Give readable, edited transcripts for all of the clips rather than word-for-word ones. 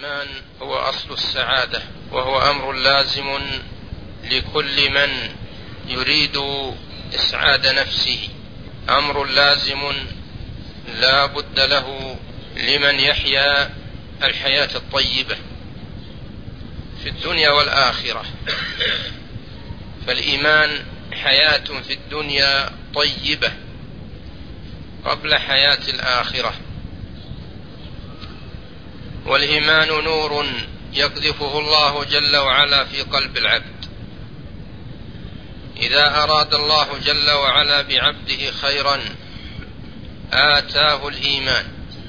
الإيمان هو أصل السعادة، وهو أمر لازم لكل من يريد إسعاد نفسه، أمر لازم لا بد له لمن يحيا الحياة الطيبة في الدنيا والآخرة. فالإيمان حياة في الدنيا طيبة قبل حياة الآخرة، والإيمان نور يقذفه الله جل وعلا في قلب العبد. إذا أراد الله جل وعلا بعبده خيرا آتاه الإيمان،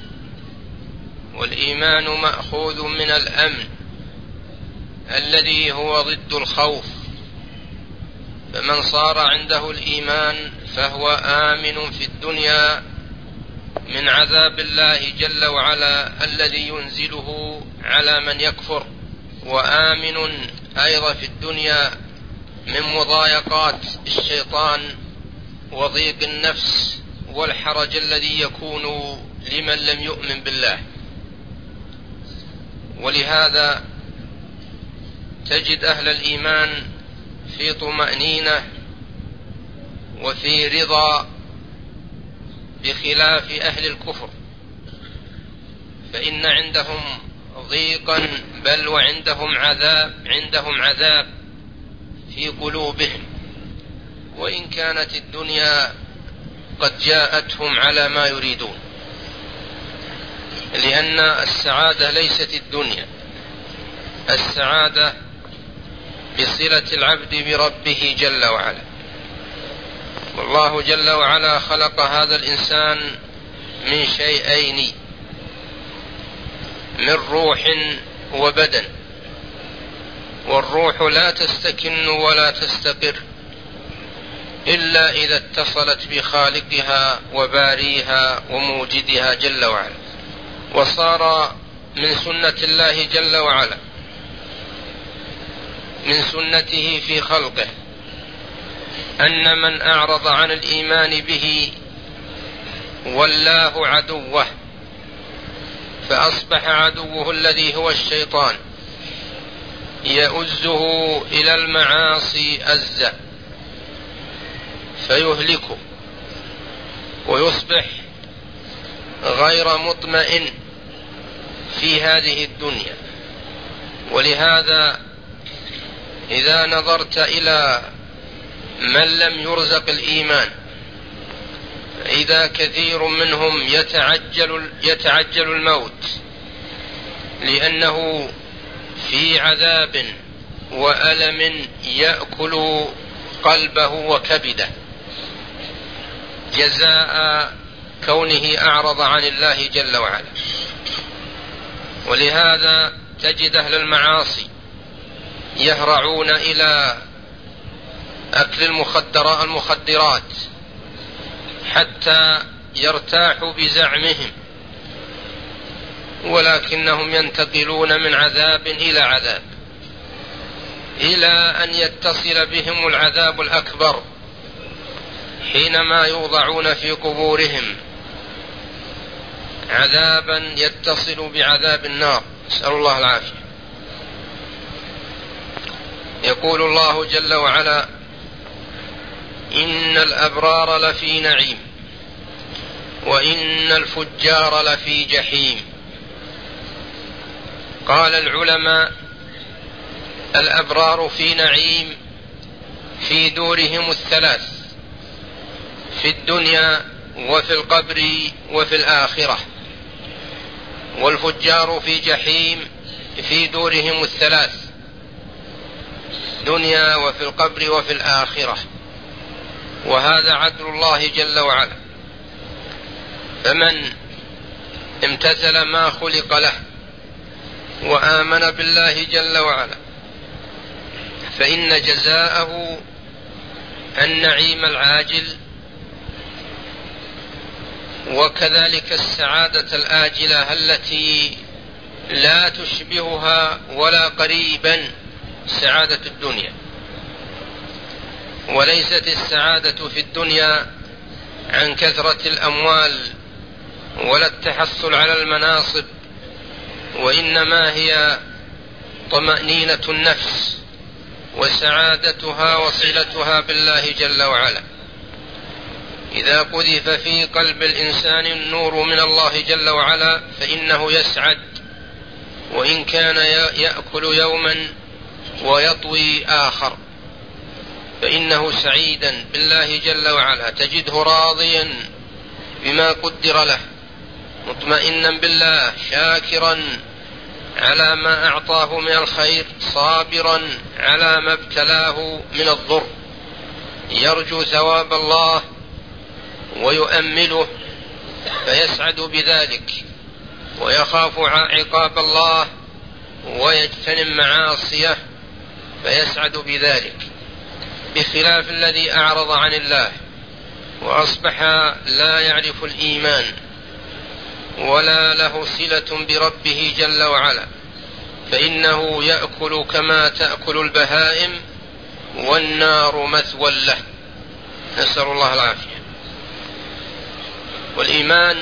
والإيمان مأخوذ من الأمن الذي هو ضد الخوف، فمن صار عنده الإيمان فهو آمن في الدنيا من عذاب الله جل وعلا الذي ينزله على من يكفر، وآمن أيضا في الدنيا من مضايقات الشيطان وضيق النفس والحرج الذي يكون لمن لم يؤمن بالله. ولهذا تجد أهل الإيمان في طمأنينة وفي رضا، بخلاف أهل الكفر، فإن عندهم ضيقا بل وعندهم عذاب في قلوبهم، وإن كانت الدنيا قد جاءتهم على ما يريدون، لأن السعادة ليست الدنيا، السعادة بصلة العبد بربه جل وعلا. والله جل وعلا خلق هذا الإنسان من شيئين، من روح وبدن، والروح لا تستكن ولا تستقر إلا إذا اتصلت بخالقها وباريها وموجدها جل وعلا. وصار من سنة الله جل وعلا، من سنته في خلقه، أن من أعرض عن الإيمان به ولاه عدوه، فأصبح عدوه الذي هو الشيطان يؤزه إلى المعاصي أزا فيهلكه، ويصبح غير مطمئن في هذه الدنيا. ولهذا إذا نظرت إلى من لم يرزق الإيمان، إذا كثير منهم يتعجل الموت لأنه في عذاب وألم يأكل قلبه وكبده، جزاء كونه أعرض عن الله جل وعلا. ولهذا تجد أهل المعاصي يهرعون إلى أكل المخدرات حتى يرتاحوا بزعمهم، ولكنهم ينتقلون من عذاب إلى عذاب، إلى أن يتصل بهم العذاب الأكبر حينما يوضعون في قبورهم، عذابا يتصل بعذاب النار، نسأل الله العافية. يقول الله جل وعلا: إن الأبرار لفي نعيم وإن الفجار لفي جحيم. قال العلماء: الأبرار في نعيم في دورهم الثلاث، في الدنيا وفي القبر وفي الآخرة، والفجار في جحيم في دورهم الثلاث، دنيا وفي القبر وفي الآخرة. وهذا عدل الله جل وعلا، فمن امتثل ما خلق له وآمن بالله جل وعلا فإن جزاءه النعيم العاجل، وكذلك السعادة الآجلة التي لا تشبهها ولا قريبا سعادة الدنيا. وليست السعادة في الدنيا عن كثرة الأموال ولا التحصل على المناصب وإنما هي طمأنينة النفس وسعادتها وصلتها بالله جل وعلا. إذا قذف في قلب الإنسان النور من الله جل وعلا فإنه يسعد، وإن كان يأكل يوما ويطوي آخر فإنه سعيدا بالله جل وعلا، تجده راضيا بما قدر له، مطمئنا بالله، شاكرا على ما أعطاه من الخير، صابرا على ما ابتلاه من الضر، يرجو ثواب الله ويؤمله فيسعد بذلك، ويخاف عقاب الله ويجتنب معاصيه فيسعد بذلك، بخلاف الذي أعرض عن الله وأصبح لا يعرف الإيمان ولا له صلة بربه جل وعلا، فإنه يأكل كما تأكل البهائم والنار مثوى له، نسأل الله العافية. والإيمان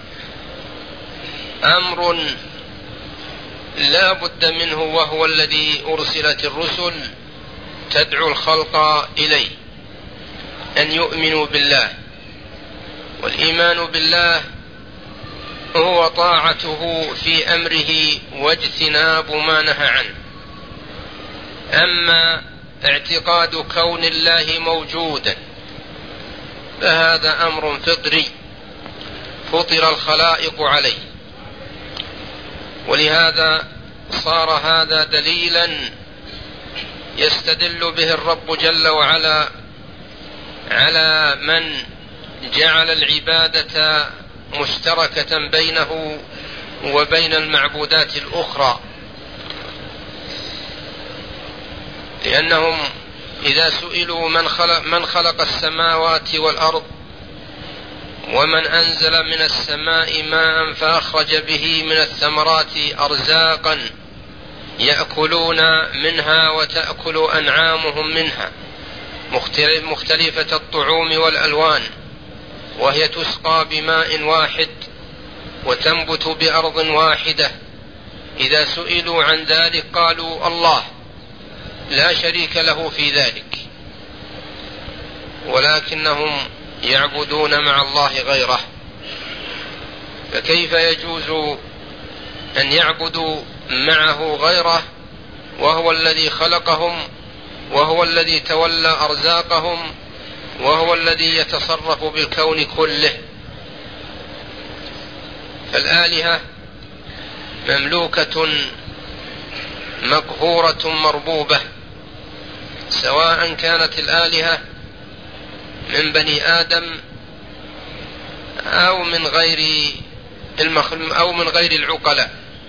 أمر لا بد منه، وهو الذي أرسلت الرسل تدعو الخلق إليه، أن يؤمنوا بالله. والإيمان بالله هو طاعته في أمره واجتناب ما نهى عنه. أما اعتقاد كون الله موجودا فهذا أمر فطري فطر الخلائق عليه، ولهذا صار هذا دليلا يستدل به الرب جل وعلا على من جعل العبادة مشتركة بينه وبين المعبودات الأخرى، لأنهم إذا سئلوا من خلق السماوات والأرض ومن أنزل من السماء ماء فأخرج به من الثمرات أرزاقا يأكلون منها وتأكل أنعامهم منها مختلفة الطعوم والألوان، وهي تسقى بماء واحد وتنبت بأرض واحدة، إذا سئلوا عن ذلك قالوا الله، لا شريك له في ذلك، ولكنهم يعبدون مع الله غيره. فكيف يجوز أن يعبدوا معه غيره وهو الذي خلقهم، وهو الذي تولى أرزاقهم، وهو الذي يتصرف بالكون كله؟ فالآلهة مملوكة مقهورة مربوبة، سواء كانت الآلهة من بني آدم أو من غير العقلاء،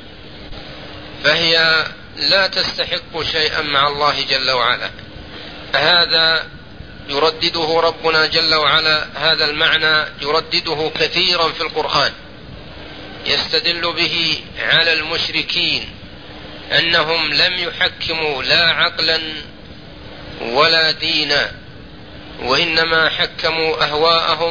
فهي لا تستحق شيئا مع الله جل وعلا. هذا يردده ربنا جل وعلا، هذا المعنى يردده كثيرا في القرآن، يستدل به على المشركين أنهم لم يحكموا لا عقلا ولا دينا، وإنما حكموا أهواءهم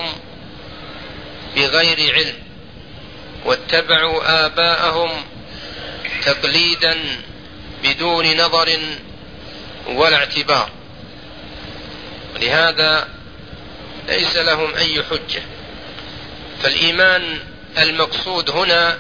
بغير علم، واتبعوا آباءهم تقليدا بدون نظر ولا اعتبار، لهذا ليس لهم أي حجة. فالإيمان المقصود هنا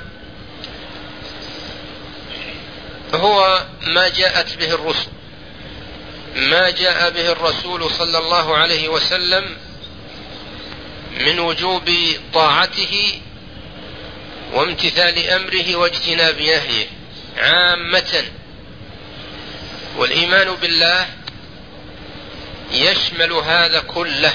هو ما جاءت به الرسل، ما جاء به الرسول صلى الله عليه وسلم من وجوب طاعته وامتثال أمره واجتناب نهيه عامة. والإيمان بالله يشمل هذا كله،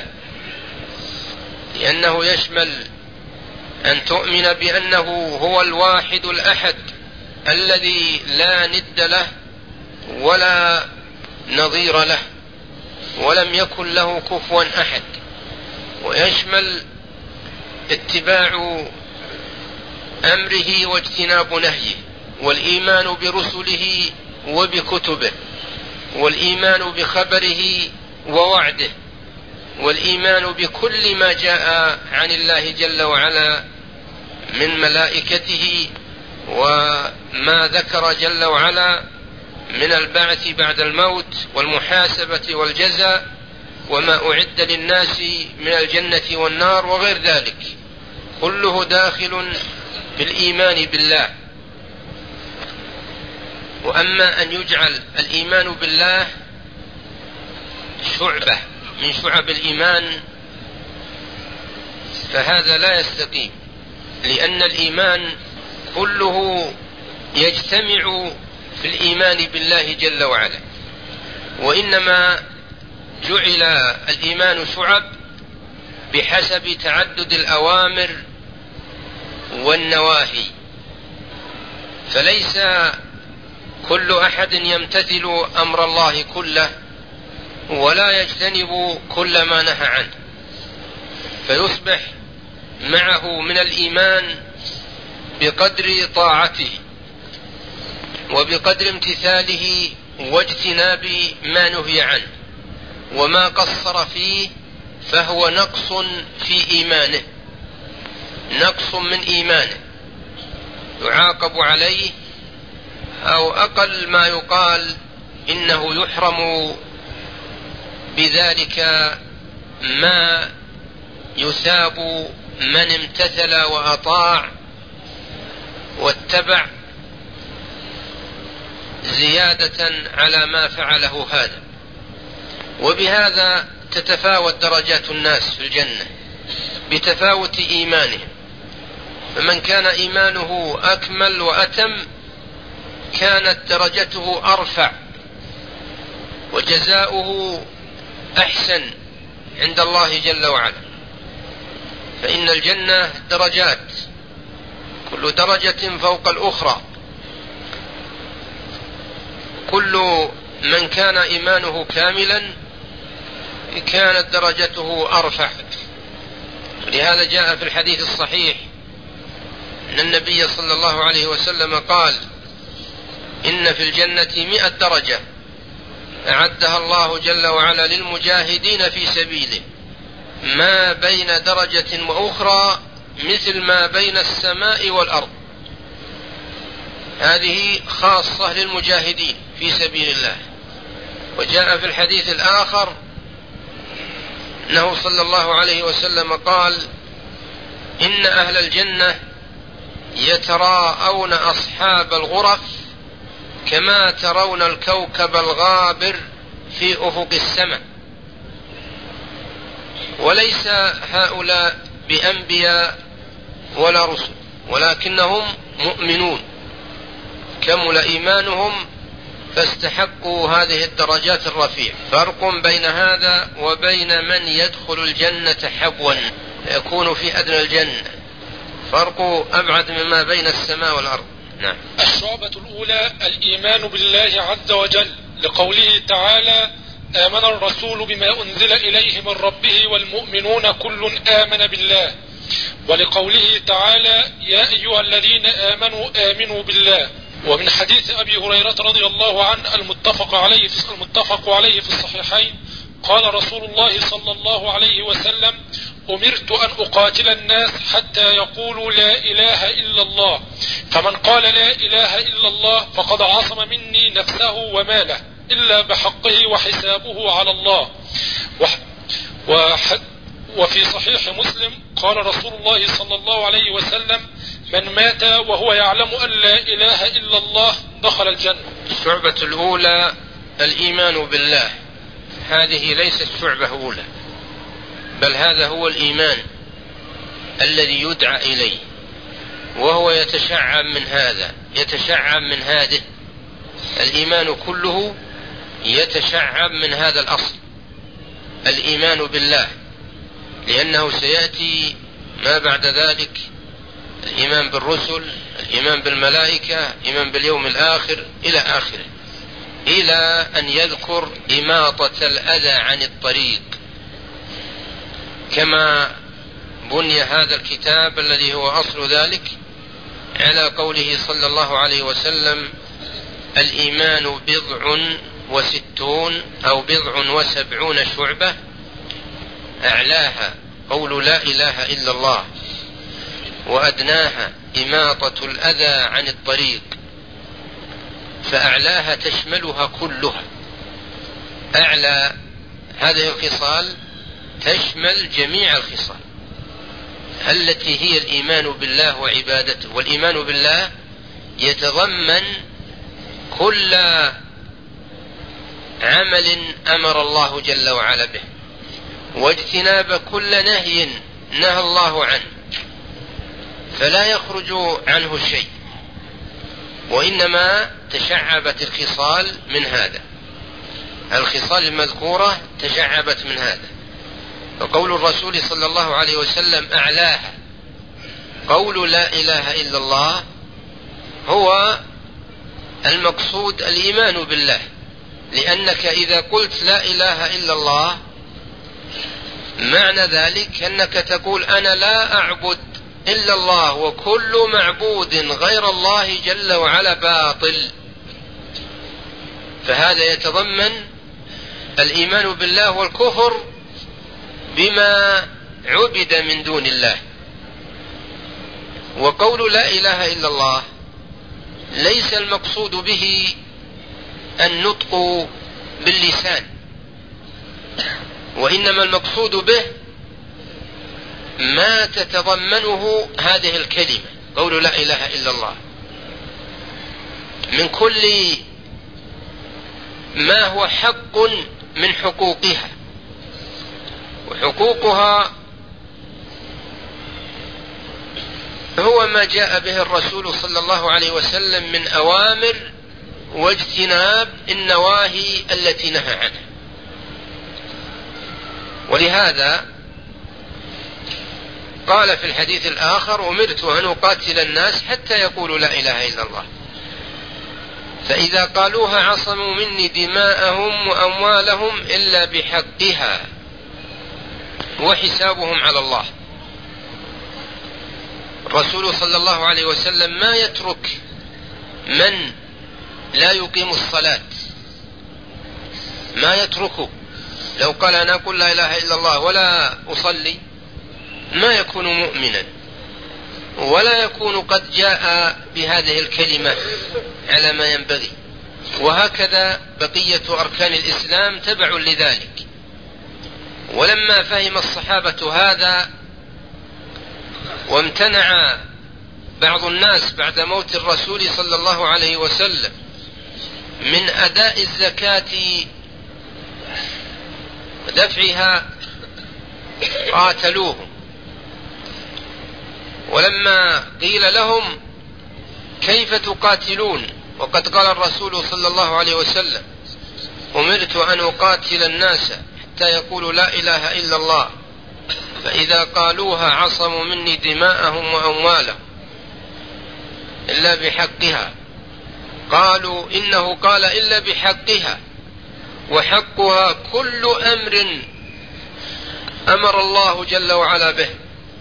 لأنه يشمل أن تؤمن بأنه هو الواحد الأحد الذي لا ند له ولا نظير له، ولم يكن له كفوا أحد. ويشمل اتباع أمره واجتناب نهيه، والإيمان برسله وبكتبه، والإيمان بخبره ووعده، والإيمان بكل ما جاء عن الله جل وعلا من ملائكته وما ذكر جل وعلا من البعث بعد الموت والمحاسبة والجزاء وما أعد للناس من الجنة والنار وغير ذلك، كله داخل في الإيمان بالله. وأما أن يجعل الإيمان بالله شعبة من شعب الإيمان فهذا لا يستقيم، لأن الإيمان كله يجتمع في الإيمان بالله جل وعلا، وإنما جعل الإيمان شعب بحسب تعدد الأوامر والنواهي، فليس كل أحد يمتثل أمر الله كله ولا يجتنب كل ما نهى عنه، فيصبح معه من الإيمان بقدر طاعته وبقدر امتثاله واجتناب ما نهي عنه، وما قصر فيه فهو نقص في إيمانه، نقص من إيمانه يعاقب عليه، أو أقل ما يقال إنه يحرم بذلك ما يثاب من امتثل وأطاع واتبع زيادة على ما فعله هذا. وبهذا تتفاوت درجات الناس في الجنة بتفاوت إيمانهم، فمن كان إيمانه أكمل وأتم كانت درجته أرفع وجزاؤه أحسن عند الله جل وعلا، فإن الجنة درجات، كل درجة فوق الأخرى، كل من كان إيمانه كاملا كانت درجته أرفع. لهذا جاء في الحديث الصحيح أن النبي صلى الله عليه وسلم قال: إن في الجنة 100 درجة أعدها الله جل وعلا للمجاهدين في سبيله، ما بين درجة وأخرى مثل ما بين السماء والأرض. هذه خاصة للمجاهدين في سبيل الله. وجاء في الحديث الآخر أنه صلى الله عليه وسلم قال: إن أهل الجنة يتراءون أصحاب الغرف كما ترون الكوكب الغابر في أفق السماء، وليس هؤلاء بأنبياء ولا رسل، ولكنهم مؤمنون كمل إيمانهم فاستحقوا هذه الدرجات الرفيعة. فرق بين هذا وبين من يدخل الجنة حبوا يكون في أدنى الجنة، فرق أبعد مما بين السماء والأرض. نعم. الشعبة الأولى الإيمان بالله عز وجل، لقوله تعالى: آمن الرسول بما أنزل إليه من ربه والمؤمنون كل آمن بالله، ولقوله تعالى: يا أيها الذين آمنوا آمنوا بالله. ومن حديث أبي هريرة رضي الله عنه المتفق عليه في الصحيحين قال رسول الله صلى الله عليه وسلم: أمرت أن أقاتل الناس حتى يقولوا لا إله إلا الله، فمن قال لا إله إلا الله فقد عصم مني نفسه وماله إلا بحقه وحسابه على الله. وفي صحيح مسلم قال رسول الله صلى الله عليه وسلم: من مات وهو يعلم أن لا إله إلا الله دخل الجنة. الشعبة الأولى الإيمان بالله، هذه ليست شعبة أولى، بل هذا هو الإيمان الذي يدعى إليه، وهو يتشعب من هذا، يتشعب من هذه. الإيمان كله يتشعب من هذا الأصل، الإيمان بالله، لأنه سيأتي ما بعد ذلك الإيمان بالرسل، الإيمان بالملائكة، الإيمان باليوم الآخر إلى آخره، إلى أن يذكر إماطة الأذى عن الطريق، كما بني هذا الكتاب الذي هو أصل ذلك على قوله صلى الله عليه وسلم: الإيمان 60 أو 70 شعبة، أعلاها قول لا إله إلا الله، وأدناها إماطة الأذى عن الطريق، فأعلاها تشملها كلها. أعلى هذه الخصال تشمل جميع الخصال التي هي الإيمان بالله وعبادته، والإيمان بالله يتضمن كل عمل أمر الله جل وعلا به، واجتناب كل نهي نهى الله عنه، فلا يخرج عنه شيء، وإنما تشعبت الخصال من هذا. الخصال المذكورة تشعبت من هذا. وقول الرسول صلى الله عليه وسلم أعلاها قول لا إله إلا الله، هو المقصود الإيمان بالله، لأنك إذا قلت لا إله إلا الله معنى ذلك أنك تقول أنا لا أعبد إلا الله، وكل معبود غير الله جل وعلا باطل. فهذا يتضمن الإيمان بالله والكفر بما عبد من دون الله. وقول لا إله إلا الله ليس المقصود به النطق باللسان، وإنما المقصود به ما تتضمنه هذه الكلمة قول لا إله إلا الله من كل ما هو حق من حقوقها. وحقوقها هو ما جاء به الرسول صلى الله عليه وسلم من أوامر واجتناب النواهي التي نهى عنها. ولهذا قال في الحديث الآخر أمرت أن أقاتل الناس حتى يقولوا لا إله إلا الله، فإذا قالوها عصموا مني دماءهم وأموالهم إلا بحقها وحسابهم على الله. الرسول صلى الله عليه وسلم ما يترك من لا يقيم الصلاة، ما يتركه. لو قال أنا أقول لا إله إلا الله ولا أصلي ما يكون مؤمنا، ولا يكون قد جاء بهذه الكلمة على ما ينبغي. وهكذا بقية أركان الإسلام تبع لذلك. ولما فهم الصحابة هذا وامتنع بعض الناس بعد موت الرسول صلى الله عليه وسلم من أداء الزكاة ودفعها قاتلوهم. ولما قيل لهم كيف تقاتلون وقد قال الرسول صلى الله عليه وسلم أمرت أن أقاتل الناس حتى يقولوا لا إله إلا الله، فإذا قالوها عصموا مني دماءهم وأموالهم إلا بحقها، قالوا إنه قال إلا بحقها، وحقها كل أمر أمر الله جل وعلا به،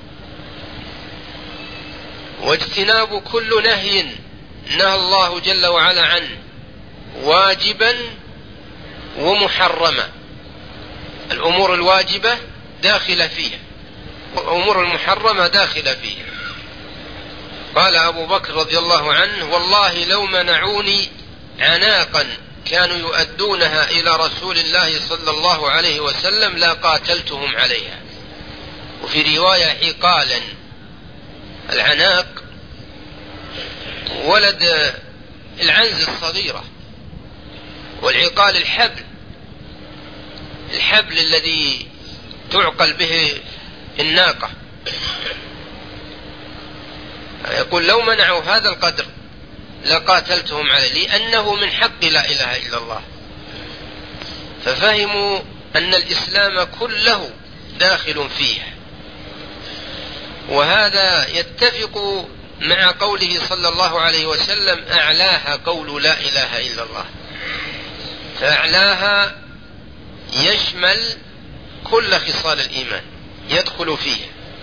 واجتناب كل نهي نهى الله جل وعلا عنه، واجبا ومحرما. الأمور الواجبة داخلة فيها والأمور المحرمة داخلة فيها. قال أبو بكر رضي الله عنه والله لو منعوني عناقا كانوا يؤدونها إلى رسول الله صلى الله عليه وسلم لا قاتلتهم عليها. وفي رواية عقالا. العناق ولد العنز الصغيرة، والعقال الحبل الذي تعقل به الناقة. يقول لو منعوا هذا القدر لقاتلتهم عليه، لأنه من حق لا إله إلا الله. ففهموا أن الإسلام كله داخل فيه. وهذا يتفق مع قوله صلى الله عليه وسلم أعلاها قول لا إله إلا الله. فأعلاها يشمل كل خصال الإيمان يدخل فيه.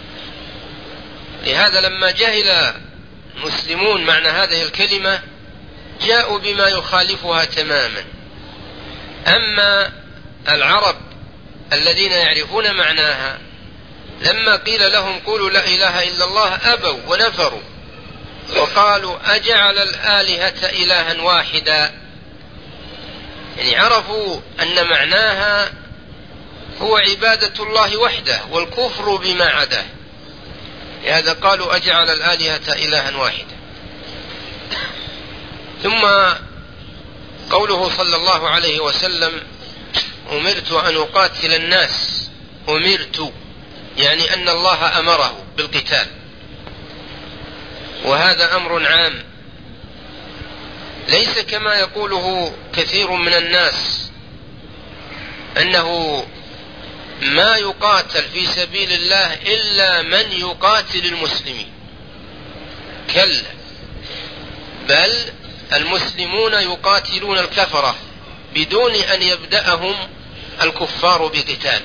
لهذا لما جهل المسلمون معنى هذه الكلمة جاءوا بما يخالفها تماما. أما العرب الذين يعرفون معناها لما قيل لهم قولوا لا إله إلا الله أبوا ونفروا وقالوا أجعل الآلهة إلها واحدا، يعني عرفوا أن معناها هو عبادة الله وحده والكفر بما عداه، لهذا قالوا أجعل الآلهة إلها واحدا. ثم قوله صلى الله عليه وسلم أمرت أن أقاتل الناس، أمرت يعني أن الله أمره بالقتال، وهذا أمر عام ليس كما يقوله كثير من الناس أنه ما يقاتل في سبيل الله إلا من يقاتل المسلمين، كلا، بل المسلمون يقاتلون الكفرة بدون أن يبدأهم الكفار بقتال،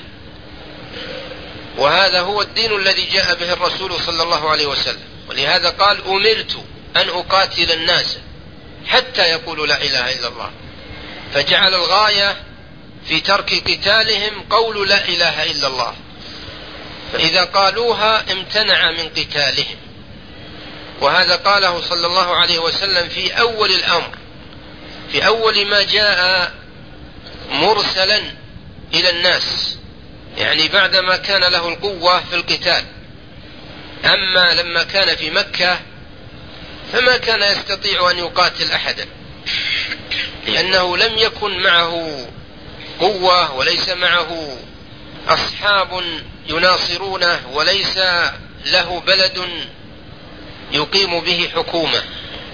وهذا هو الدين الذي جاء به الرسول صلى الله عليه وسلم. ولهذا قال أمرت أن أقاتل الناس حتى يقولوا لا إله إلا الله، فجعل الغاية في ترك قتالهم قول لا إله إلا الله، فإذا قالوها امتنع من قتالهم. وهذا قاله صلى الله عليه وسلم في أول الأمر، في أول ما جاء مرسلا إلى الناس، يعني بعدما كان له القوة في القتال. أما لما كان في مكة فما كان يستطيع أن يقاتل أحدا، لأنه لم يكن معه قوة وليس معه أصحاب يناصرونه وليس له بلد يقيم به حكومة.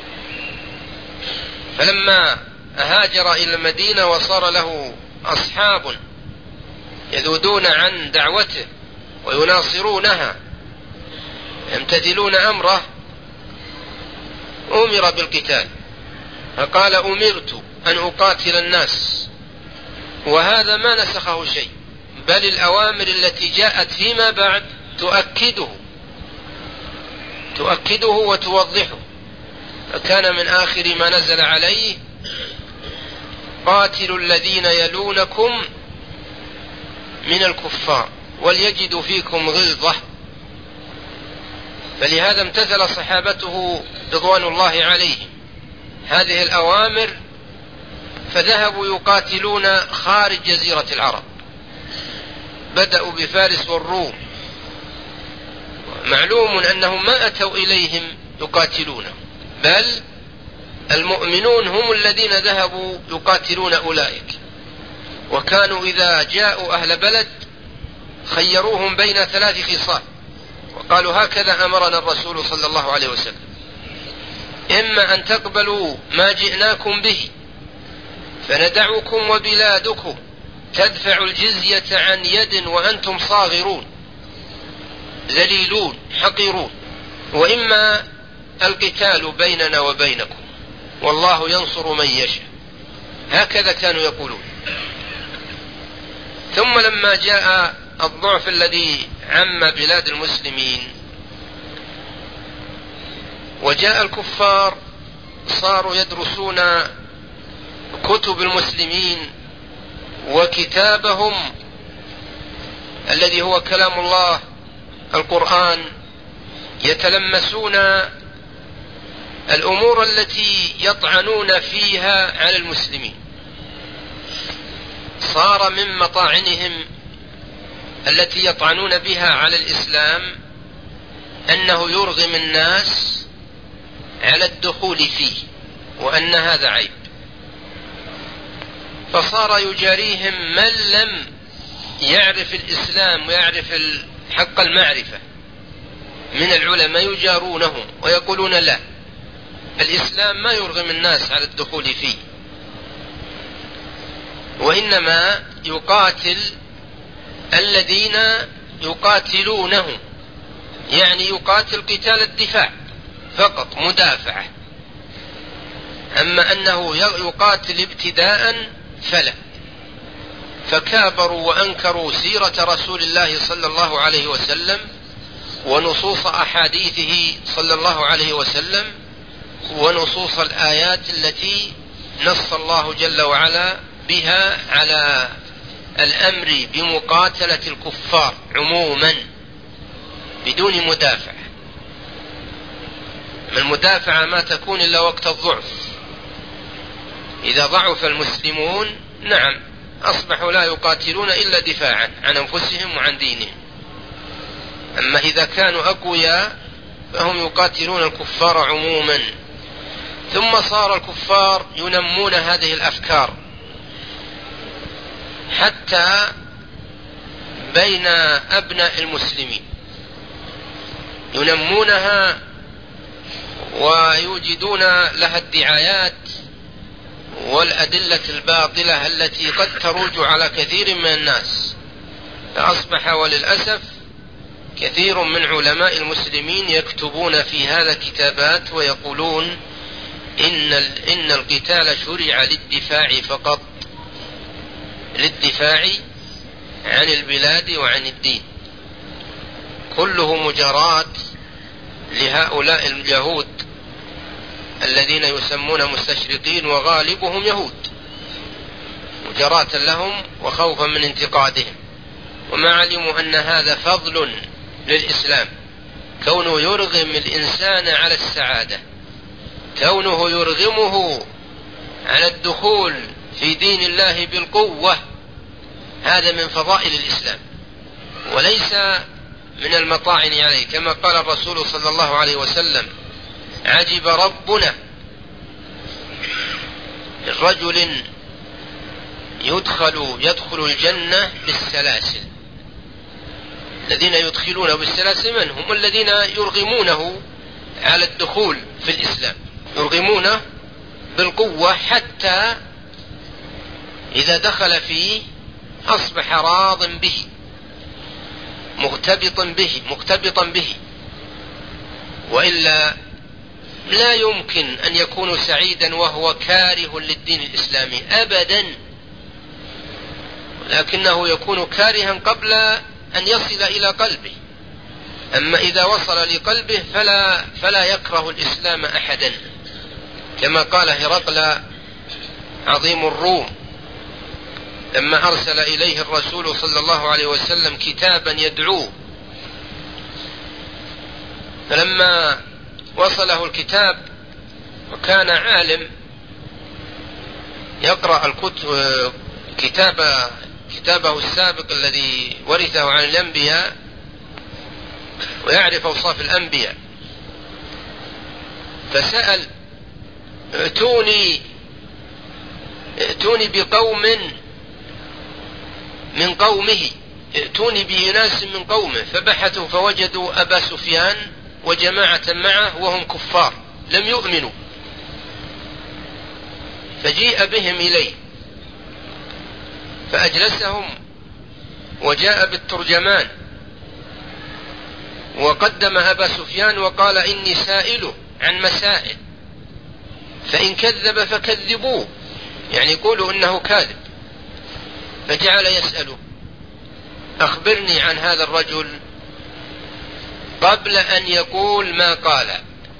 فلما هاجر إلى المدينة وصار له أصحاب يذودون عن دعوته ويناصرونها يمتثلون أمره أمر بالقتال، فقال أمرت أن أقاتل الناس، وهذا ما نسخه شيء، بل الأوامر التي جاءت فيما بعد تؤكده وتوضحه. فكان من آخر ما نزل عليه قاتلوا الذين يلونكم من الكفار وليجدوا فيكم غلظة. فلهذا امتثل صحابته رضوان الله عليهم هذه الأوامر، فذهبوا يقاتلون خارج جزيرة العرب، بدأوا بفارس والروم، معلوم أنهم ما أتوا إليهم يقاتلونه، بل المؤمنون هم الذين ذهبوا يقاتلون أولئك. وكانوا إذا جاءوا أهل بلد خيروهم بين 3 خصال، وقالوا هكذا أمرنا الرسول صلى الله عليه وسلم: إما أن تقبلوا ما جئناكم به فندعكم وبلادكم تدفع الجزية عن يد وأنتم صاغرون ذليلون حقيرون، وإما القتال بيننا وبينكم والله ينصر من يشاء. هكذا كانوا يقولون. ثم لما جاء الضعف الذي عم بلاد المسلمين وجاء الكفار صاروا يدرسون كتب المسلمين وكتابهم الذي هو كلام الله القرآن، يتلمسون الأمور التي يطعنون فيها على المسلمين. صار من مطاعنهم التي يطعنون بها على الإسلام أنه يرغم الناس على الدخول فيه، وأن هذا عيب. فصار يجاريهم من لم يعرف الإسلام ويعرف حق المعرفة من العلماء، يجارونهم ويقولون لا، الإسلام ما يرغم الناس على الدخول فيه، وإنما يقاتل الذين يقاتلونه، يعني يقاتل قتال الدفاع فقط، مدافعة. أما أنه يقاتل ابتداء فلا. فكابروا وأنكروا سيرة رسول الله صلى الله عليه وسلم ونصوص أحاديثه صلى الله عليه وسلم ونصوص الآيات التي نص الله جل وعلا بها على الأمر بمقاتلة الكفار عموما بدون مدافع. المدافعة ما تكون إلا وقت الضعف. إذا ضعف المسلمون نعم أصبحوا لا يقاتلون إلا دفاعا عن أنفسهم وعن دينهم. أما إذا كانوا أقوياء فهم يقاتلون الكفار عموما. ثم صار الكفار ينمون هذه الأفكار حتى بين أبناء المسلمين، ينمونها ويوجدون لها الدعايات والأدلة الباطلة التي قد تروج على كثير من الناس. فأصبح وللأسف كثير من علماء المسلمين يكتبون في هذا كتابات ويقولون إن القتال شرع للدفاع فقط، للدفاع عن البلاد وعن الدين. كله مجرات لهؤلاء اليهود الذين يسمون مستشرقين وغالبهم يهود، مجرات لهم وخوفا من انتقادهم، وما علموا أن هذا فضل للإسلام، كونه يرغم الإنسان على السعادة، كونه يرغمه على الدخول في دين الله بالقوة، هذا من فضائل الإسلام وليس من المطاعن عليه. كما قال الرسول صلى الله عليه وسلم: عجب ربنا الرجل يدخل الجنة بالسلاسل. الذين يدخلونه بالسلاسل من هم؟ الذين يرغمونه على الدخول في الإسلام، يرغمونه بالقوة حتى إذا دخل فيه أصبح راض به مقتبطا به، وإلا لا يمكن أن يكون سعيدا وهو كاره للدين الإسلامي أبدا، لكنه يكون كارها قبل أن يصل إلى قلبه. أما إذا وصل لقلبه فلا يكره الإسلام أحدا، كما قال هرقل عظيم الروم لما أرسل إليه الرسول صلى الله عليه وسلم كتابا يدعوه، فلما وصله الكتاب وكان عالم يقرأ كتابه السابق الذي ورثه عن الأنبياء ويعرف أوصاف الأنبياء، فسأل: ائتوني بقوم من قومه، ائتوني بناس من قومه. فبحثوا فوجدوا أبا سفيان وجماعة معه وهم كفار لم يؤمنوا، فجيء بهم إليه فأجلسهم وجاء بالترجمان وقدم أبا سفيان وقال: إني سائله عن مسائل، فإن كذب فكذبوه، يعني يقولوا إنه كاذب. فجعل يسأله: أخبرني عن هذا الرجل قبل أن يقول ما قال،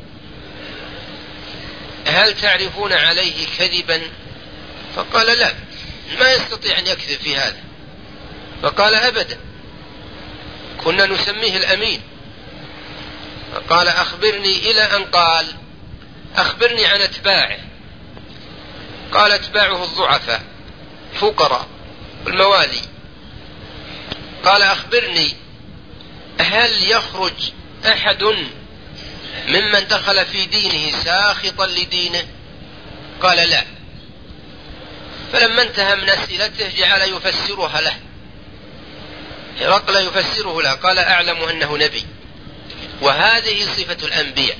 هل تعرفون عليه كذبا؟ فقال: لا، ما يستطيع أن يكذب في هذا. فقال: أبدا، كنا نسميه الأمين. فقال: أخبرني، إلى أن قال: أخبرني عن أتباعه. قال: أتباعه الضعفاء فقراء الموالي. قال: أخبرني، هل يخرج أحد ممن دخل في دينه ساخطا لدينه؟ قال: لا. فلما انتهى من أسئلته جعل يفسرها له، هرقل يفسره له، قال: أعلم أنه نبي، وهذه صفة الأنبياء.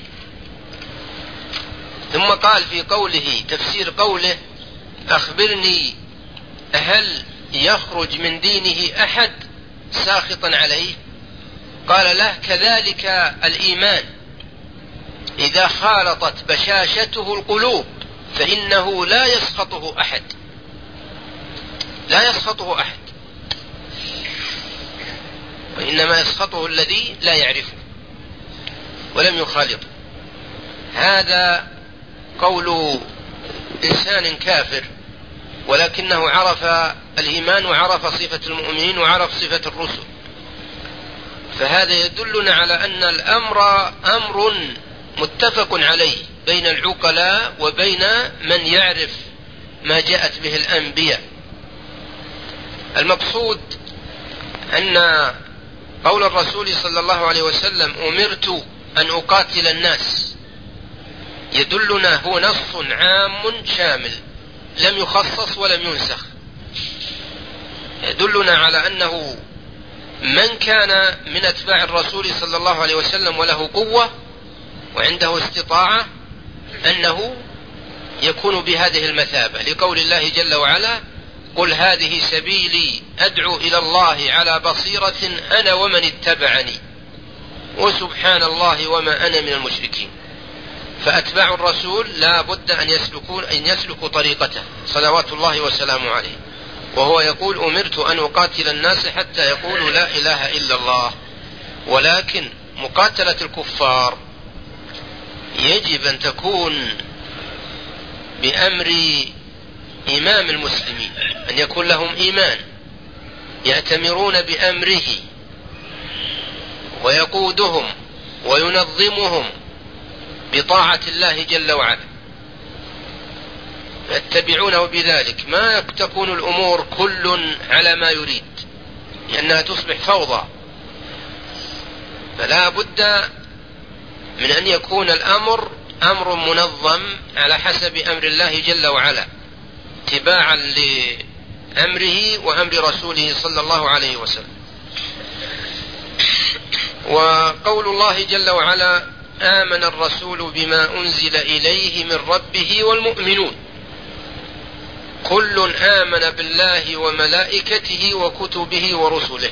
ثم قال في قوله تفسير قوله: أخبرني، هل يخرج من دينه أحد ساخطا عليه؟ قال له: كذلك الإيمان إذا خالطت بشاشته القلوب فإنه لا يسخطه أحد، لا يسخطه أحد، وإنما يسخطه الذي لا يعرفه ولم يخالطه. هذا قول إنسان كافر، ولكنه عرف الإيمان وعرف صفة المؤمنين وعرف صفة الرسل، فهذا يدلنا على أن الأمر أمر متفق عليه بين العقلاء وبين من يعرف ما جاءت به الأنبياء. المقصود أن قول الرسول صلى الله عليه وسلم أمرت أن أقاتل الناس يدلنا هو نص عام شامل لم يخصص ولم ينسخ، يدلنا على أنه من كان من أتباع الرسول صلى الله عليه وسلم وله قوة وعنده استطاعة أنه يكون بهذه المثابة، لقول الله جل وعلا قل هذه سبيلي أدعو إلى الله على بصيرة أنا ومن اتبعني وسبحان الله وما أنا من المشركين. فأتباع الرسول لا بد أن يسلكوا طريقته صلوات الله وسلامه عليه، وهو يقول أمرت أن أقاتل الناس حتى يقولوا لا إله إلا الله. ولكن مقاتلة الكفار يجب أن تكون بأمر إمام المسلمين، أن يكون لهم إيمان يأتمرون بأمره ويقودهم وينظمهم بطاعة الله جل وعلا، يتبعونه بذلك. ما تكون الأمور كل على ما يريد لأنها تصبح فوضى، فلا بد من أن يكون الأمر أمر منظم على حسب أمر الله جل وعلا اتباعا لأمره وأمر رسوله صلى الله عليه وسلم. وقول الله جل وعلا آمن الرسول بما أنزل إليه من ربه والمؤمنون كل آمن بالله وملائكته وكتبه ورسله.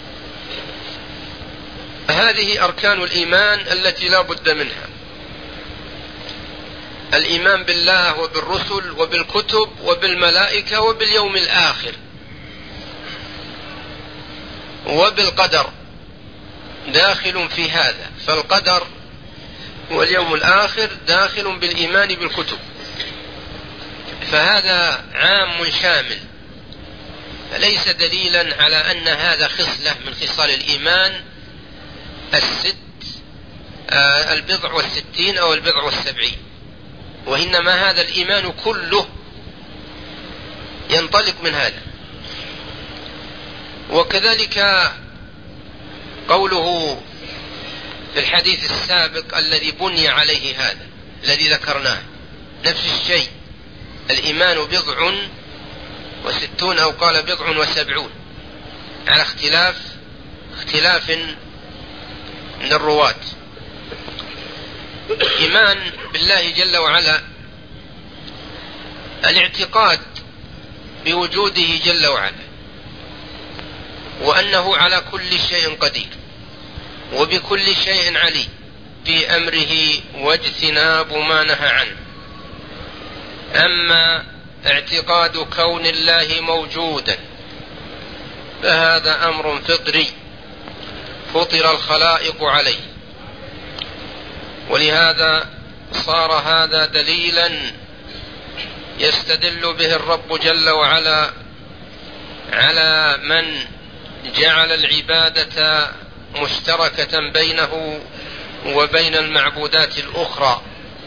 هذه أركان الإيمان التي لا بد منها، الإيمان بالله وبالرسل وبالكتب وبالملائكة وباليوم الآخر وبالقدر داخل في هذا، فالقدر واليوم الآخر داخل بالإيمان بالكتب، فهذا عام شامل، فليس دليلا على أن هذا خصلة من خصال الإيمان البضع والستين أو البضع والسبعين، وإنما هذا الإيمان كله ينطلق من هذا. وكذلك قوله في الحديث السابق الذي بني عليه هذا الذي ذكرناه نفس الشيء، الإيمان بضع وستون أو قال بضع وسبعون على اختلاف من الرواة. الإيمان بالله جل وعلا الاعتقاد بوجوده جل وعلا وأنه على كل شيء قدير وبكل شيء عليم في أمره واجتناب ما نهى عنه. أما اعتقاد كون الله موجودا فهذا أمر فطري فطر الخلائق عليه، ولهذا صار هذا دليلا يستدل به الرب جل وعلا على من جعل العبادة مشتركة بينه وبين المعبودات الأخرى،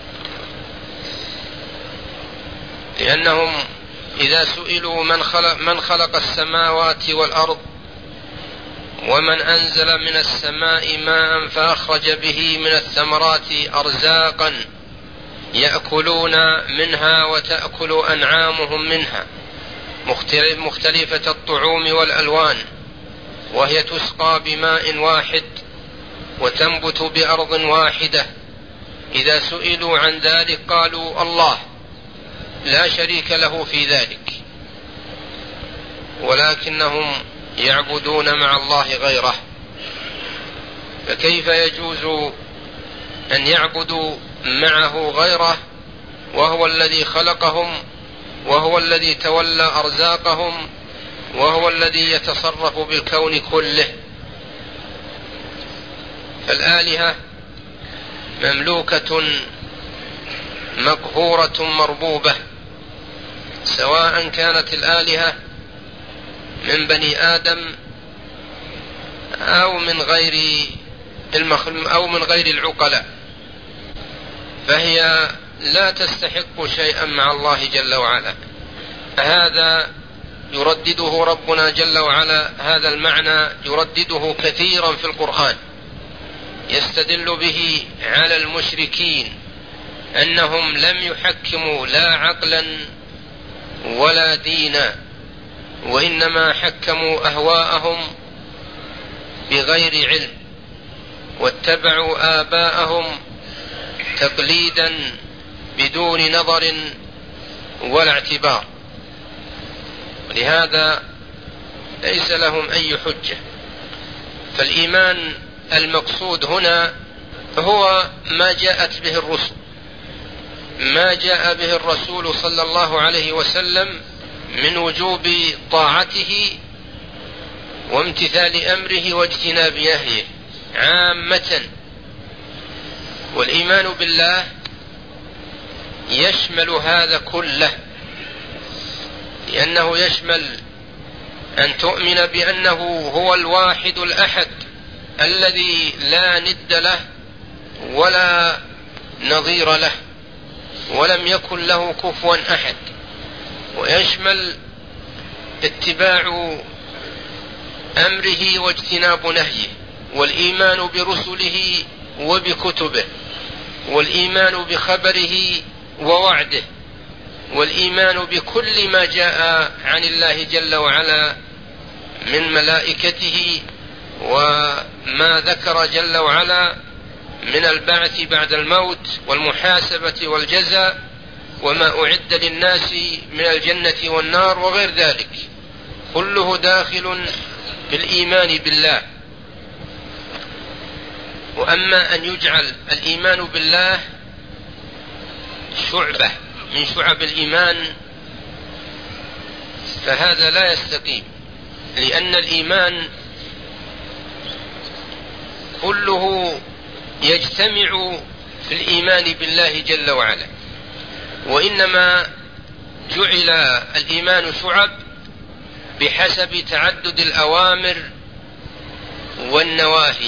لأنهم إذا سئلوا من خلق السماوات والأرض ومن أنزل من السماء ماء فأخرج به من الثمرات أرزاقا يأكلون منها وتأكل أنعامهم منها مختلفة الطعوم والألوان وهي تسقى بماء واحد وتنبت بأرض واحدة، إذا سئلوا عن ذلك قالوا الله لا شريك له في ذلك، ولكنهم يعبدون مع الله غيره. فكيف يجوز أن يعبدوا معه غيره وهو الذي خلقهم وهو الذي تولى أرزاقهم وهو الذي يتصرف بالكون كله؟ فالآلهة مملوكة مقهورة مربوبة، سواء كانت الآلهة من بني آدم أو من غير العقلاء، فهي لا تستحق شيئا مع الله جل وعلا. هذا يردده ربنا جل وعلا، هذا المعنى يردده كثيرا في القرآن، يستدل به على المشركين أنهم لم يحكموا لا عقلا ولا دينا، وإنما حكموا أهواءهم بغير علم، واتبعوا آباءهم تقليدا بدون نظر ولا اعتبار، لهذا ليس لهم أي حجة. فالإيمان المقصود هنا هو ما جاءت به الرسل، ما جاء به الرسول صلى الله عليه وسلم من وجوب طاعته وامتثال أمره واجتناب نهيه عامة. والإيمان بالله يشمل هذا كله، لأنه يشمل أن تؤمن بأنه هو الواحد الأحد الذي لا ند له ولا نظير له، ولم يكن له كفوا أحد. ويشمل اتباع أمره واجتناب نهيه، والإيمان برسله وبكتبه، والإيمان بخبره ووعده، والإيمان بكل ما جاء عن الله جل وعلا من ملائكته، وما ذكر جل وعلا من البعث بعد الموت والمحاسبة والجزاء، وما أعد للناس من الجنة والنار وغير ذلك، كله داخل في الإيمان بالله. وأما أن يجعل الإيمان بالله شعبة من شعب الإيمان فهذا لا يستقيم، لأن الإيمان كله يجتمع في الإيمان بالله جل وعلا، وإنما جعل الإيمان شعب بحسب تعدد الأوامر والنواهي،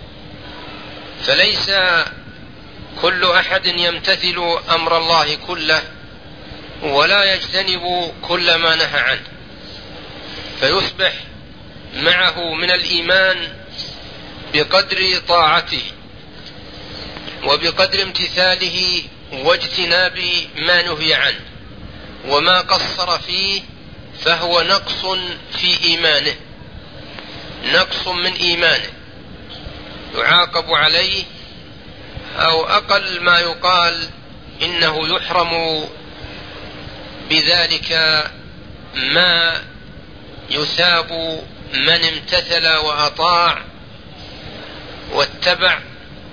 فليس كل أحد يمتثل أمر الله كله ولا يجتنب كل ما نهى عنه، فيصبح معه من الإيمان بقدر طاعته وبقدر امتثاله واجتناب ما نهي عنه، وما قصر فيه فهو نقص في إيمانه، نقص من إيمانه يعاقب عليه، أو أقل ما يقال إنه يحرم بذلك ما يثاب من امتثل وأطاع واتبع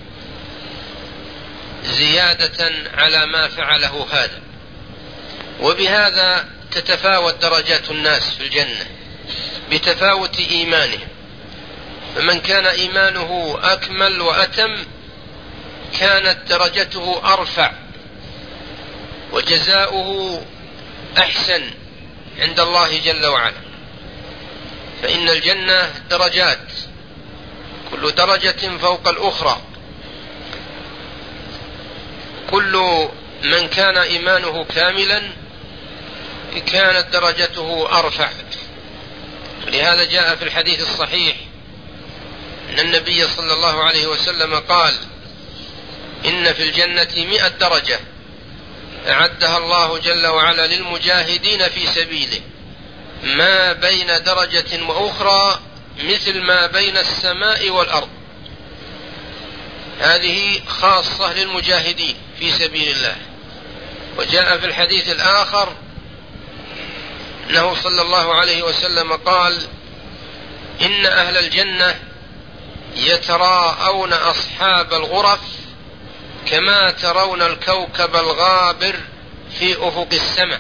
زيادة على ما فعله هذا. وبهذا تتفاوت درجات الناس في الجنة بتفاوت إيمانهم، فمن كان إيمانه أكمل وأتم كانت درجته أرفع وجزاؤه أحسن عند الله جل وعلا. فإن الجنة درجات، كل درجة فوق الأخرى، كل من كان إيمانه كاملا كانت درجته أرفع. لهذا جاء في الحديث الصحيح أن النبي صلى الله عليه وسلم قال: إن في الجنة 100 درجة أعدها الله جل وعلا للمجاهدين في سبيله، ما بين درجة وأخرى مثل ما بين السماء والأرض. هذه خاصة للمجاهدين في سبيل الله. وجاء في الحديث الآخر أنه صلى الله عليه وسلم قال: إن أهل الجنة يتراءون أصحاب الغرف كما ترون الكوكب الغابر في أفق السماء،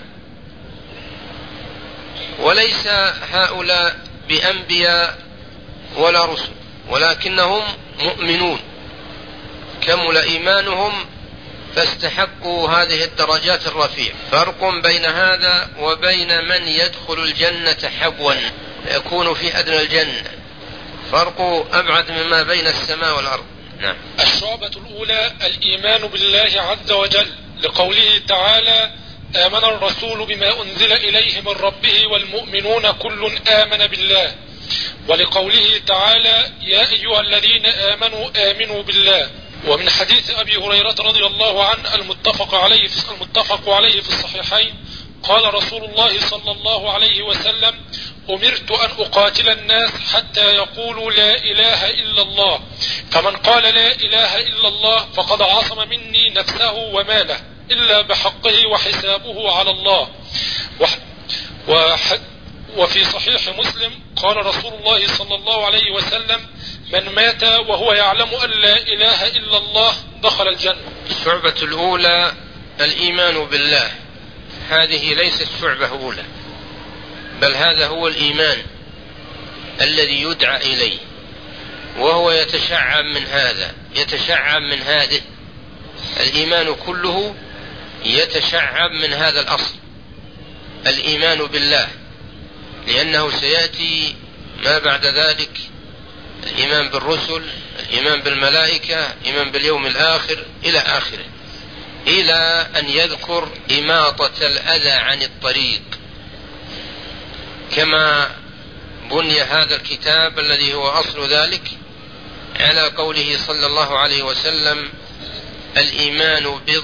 وليس هؤلاء بأنبياء ولا رسل، ولكنهم مؤمنون كمل إيمانهم فاستحقوا هذه الدرجات الرفيعة. فرق بين هذا وبين من يدخل الجنة حبوا، يكون في أدنى الجنة فرق أبعد مما بين السماء والأرض. نعم. الشعبة الأولى الإيمان بالله عز وجل، لقوله تعالى: آمن الرسول بما أنزل إليه من ربه والمؤمنون كل آمن بالله. ولقوله تعالى: يا أيها الذين آمنوا آمنوا بالله. ومن حديث أبي هريرة رضي الله عنه المتفق عليه في الصحيحين قال رسول الله صلى الله عليه وسلم: أمرت أن أقاتل الناس حتى يقولوا لا إله إلا الله، فمن قال لا إله إلا الله فقد عصم مني نفسه وماله إلا بحقه وحسابه على الله. وفي صحيح مسلم قال رسول الله صلى الله عليه وسلم: من مات وهو يعلم أن لا إله إلا الله دخل الجنة. الشعبة الأولى الإيمان بالله، هذه ليست شعبة أولى، بل هذا هو الإيمان الذي يدعى إليه، وهو يتشعب من هذه الإيمان كله يتشعب من هذا الأصل، الإيمان بالله، لأنه سيأتي ما بعد ذلك الإيمان بالرسل، الإيمان بالملائكة، الإيمان باليوم الآخر إلى آخره، إلى أن يذكر إماطة الأذى عن الطريق، كما بني هذا الكتاب الذي هو أصل ذلك على قوله صلى الله عليه وسلم: الإيمان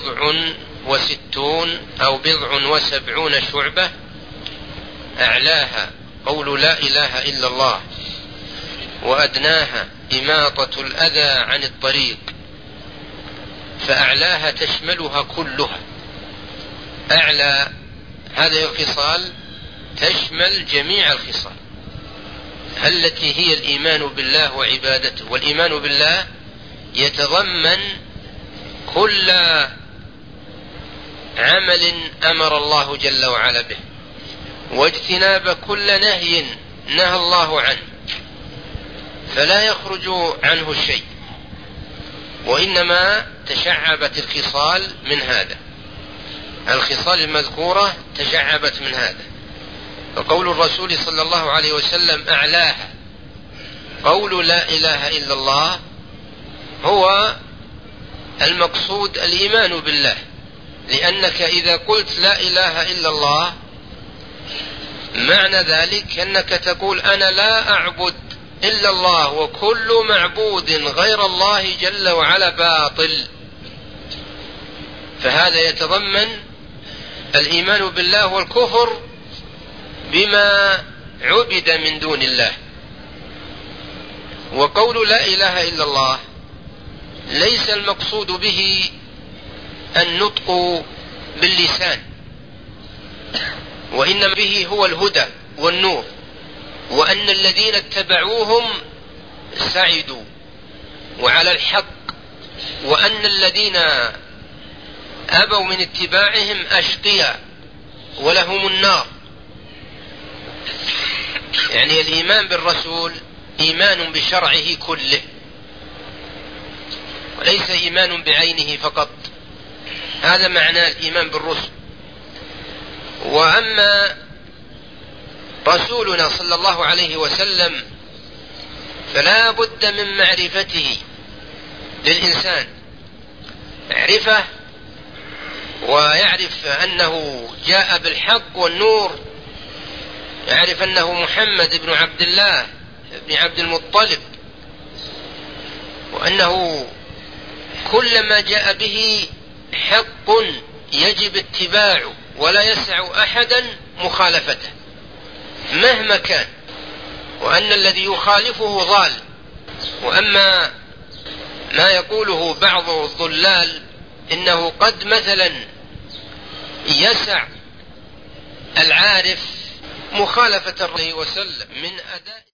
69 أو 70 شعبة، أعلاها قول لا إله إلا الله، وأدناها إماطة الأذى عن الطريق، فأعلاها تشملها كلها. أعلى هذه الخصال تشمل جميع الخصال التي هي الإيمان بالله وعبادته، والإيمان بالله يتضمن كل عمل أمر الله جل وعلا به، واجتناب كل نهي نهى الله عنه، فلا يخرج عنه شيء، وإنما تشعبت الخصال من هذا، الخصال المذكورة تشعبت من هذا. وقول الرسول صلى الله عليه وسلم أعلاها قول لا إله إلا الله، هو المقصود الإيمان بالله، لأنك إذا قلت لا إله إلا الله معنى ذلك أنك تقول أنا لا أعبد إلا الله، وكل معبود غير الله جل وعلا باطل، فهذا يتضمن الإيمان بالله والكفر بما عبد من دون الله. وقول لا إله إلا الله ليس المقصود به النطق باللسان، وإنما به هو الهدى والنور، وأن الذين اتبعوهم سعدوا وعلى الحق، وأن الذين أبوا من اتباعهم أشقياء ولهم النار. يعني الإيمان بالرسول إيمان بشرعه كله، وليس إيمان بعينه فقط، هذا معنى الإيمان بالرسل. وأما رسولنا صلى الله عليه وسلم فلا بد من معرفته للإنسان، يعرفه ويعرف أنه جاء بالحق والنور، يعرف أنه محمد بن عبد الله بن عبد المطلب، وأنه كل ما جاء به حق يجب اتباعه ولا يسع أحدا مخالفته مهما كان، وأن الذي يخالفه ضال. وأما ما يقوله بعض الضلال إنه قد مثلا يسع العارف مخالفة الرسول وسلم من أداء